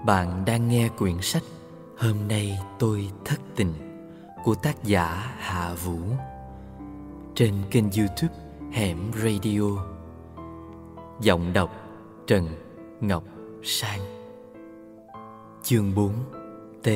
Bạn đang nghe quyển sách Hôm nay tôi thất tình của tác giả Hạ Vũ trên kênh YouTube Hẻm Radio. Giọng đọc Trần Ngọc Sang. Chương 4 T.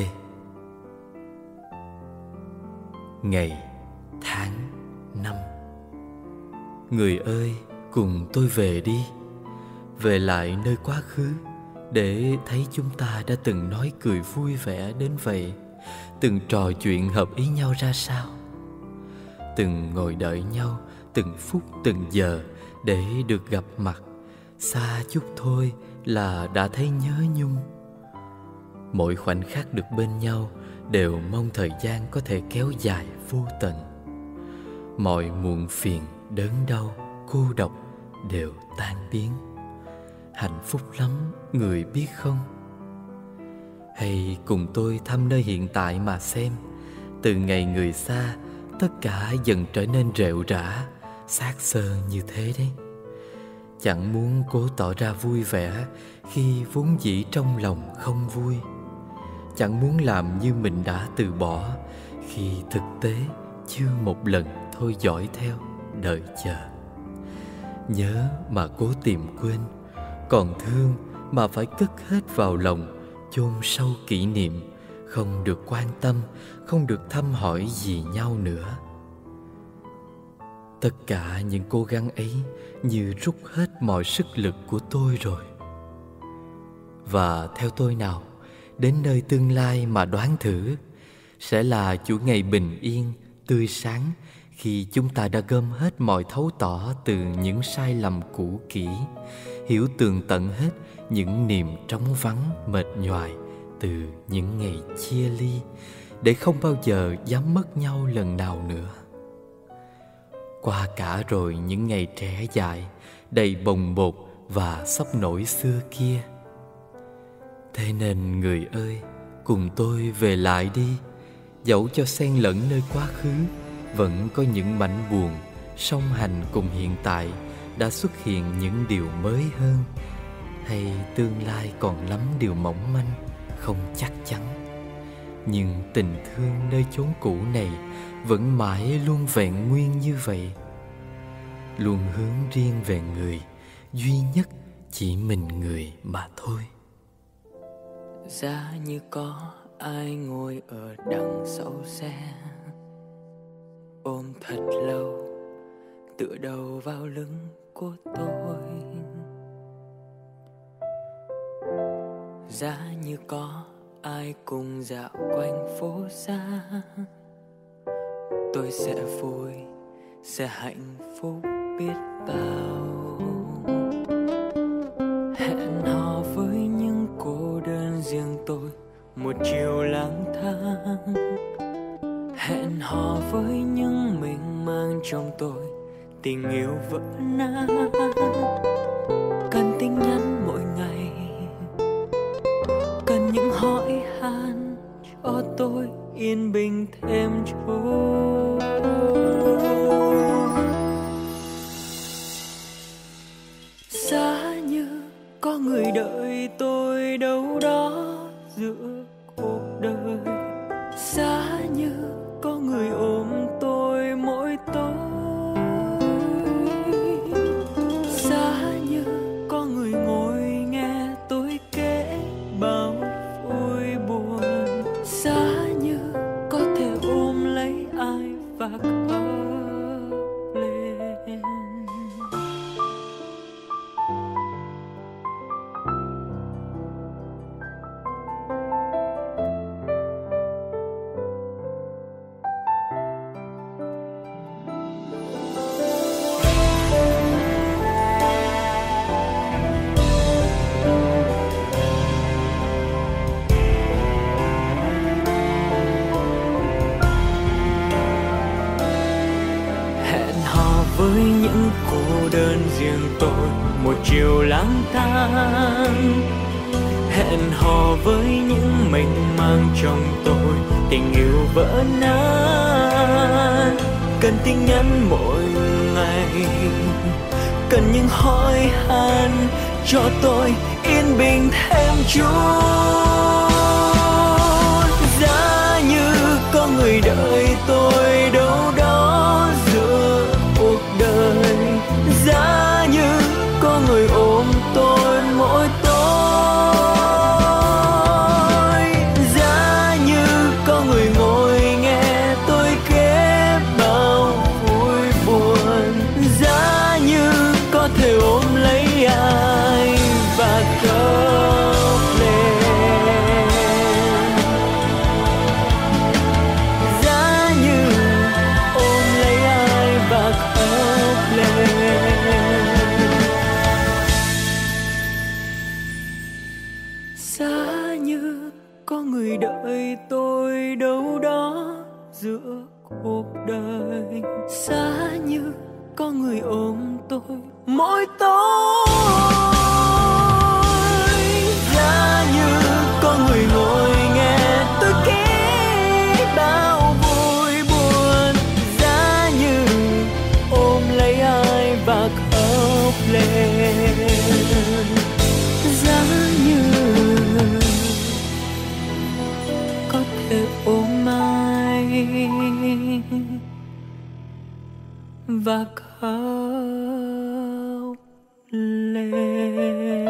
Ngày tháng năm. Người ơi, cùng tôi về đi, về lại nơi quá khứ, để thấy chúng ta đã từng nói cười vui vẻ đến vậy, từng trò chuyện hợp ý nhau ra sao, từng ngồi đợi nhau từng phút từng giờ để được gặp mặt. Xa chút thôi là đã thấy nhớ nhung. Mỗi khoảnh khắc được bên nhau đều mong thời gian có thể kéo dài vô tận. Mọi muộn phiền, đớn đau, cô độc đều tan biến. Hạnh phúc lắm, người biết không? Hay cùng tôi thăm nơi hiện tại mà xem. Từ ngày người xa, tất cả dần trở nên rệu rã, xác xơ như thế đấy. Chẳng muốn cố tỏ ra vui vẻ khi vốn dĩ trong lòng không vui. Chẳng muốn làm như mình đã từ bỏ khi thực tế chưa một lần thôi dõi theo, đợi chờ. Nhớ mà cố tìm quên, còn thương mà phải cất hết vào lòng, chôn sâu kỷ niệm, không được quan tâm, không được thăm hỏi gì nhau nữa. Tất cả những cố gắng ấy như rút hết mọi sức lực của tôi rồi. Và theo tôi nào, đến nơi tương lai mà đoán thử, sẽ là chuỗi ngày bình yên, tươi sáng, khi chúng ta đã gom hết mọi thấu tỏ từ những sai lầm cũ kỹ, hiểu tường tận hết những niềm trống vắng mệt nhoài từ những ngày chia ly, để không bao giờ dám mất nhau lần nào nữa. Qua cả rồi những ngày trẻ dại, đầy bồng bột và sốc nổi xưa kia. Thế nên người ơi, cùng tôi về lại đi. Dẫu cho xen lẫn nơi quá khứ, vẫn có những mảnh buồn song hành cùng hiện tại đã xuất hiện những điều mới hơn. Hay tương lai còn lắm điều mỏng manh, không chắc chắn. Nhưng tình thương nơi chốn cũ này vẫn mãi luôn vẹn nguyên như vậy, luôn hướng riêng về người, duy nhất chỉ mình người mà thôi. Giá như có ai ngồi ở đằng sau xe, ôm thật lâu, tựa đầu vào lưng của tôi. Giá như có ai cùng dạo quanh phố xa, tôi sẽ vui, sẽ hạnh phúc biết bao. Hẹn hò với những cô đơn riêng tôi một chiều lang thang. Hẹn hò với những mình mang trong tôi tình yêu vỡ nát. Cần tin nhắn mỗi ngày, cần những hỏi han cho tôi yên bình thêm chút. Giá như có người đợi tôi đâu đó giữa cuộc đời, giá như có người ôm tôi mỗi tối, giá như có người ngồi nghe tôi kể bao vui buồn, giá như có thể ôm lấy ai và khóc lên. Với những cô đơn riêng tôi một chiều lang thang. Hẹn hò với những mênh mang trong tôi tình yêu vỡ nát. Cần tin nhắn mỗi ngày, cần những hỏi han cho tôi yên bình thêm chút. Giá như có người đợi tôi đâu đó giữa cuộc đời, giá như có người ôm tôi mỗi tối, giá như có người ngồi nghe tôi kể bao vui buồn, giá như có thể ôm lấy ai và khóc lên, giá như ôm lấy ai và khóc lên, giá như có người đợi tôi đâu đó giữa cuộc đời, giá như có người ôm tôi mỗi tối, giá như có người ngồi nghe tôi kể bao vui buồn, giá như ôm lấy ai và khóc lên, giá như có thể ôm ai và khóc lên.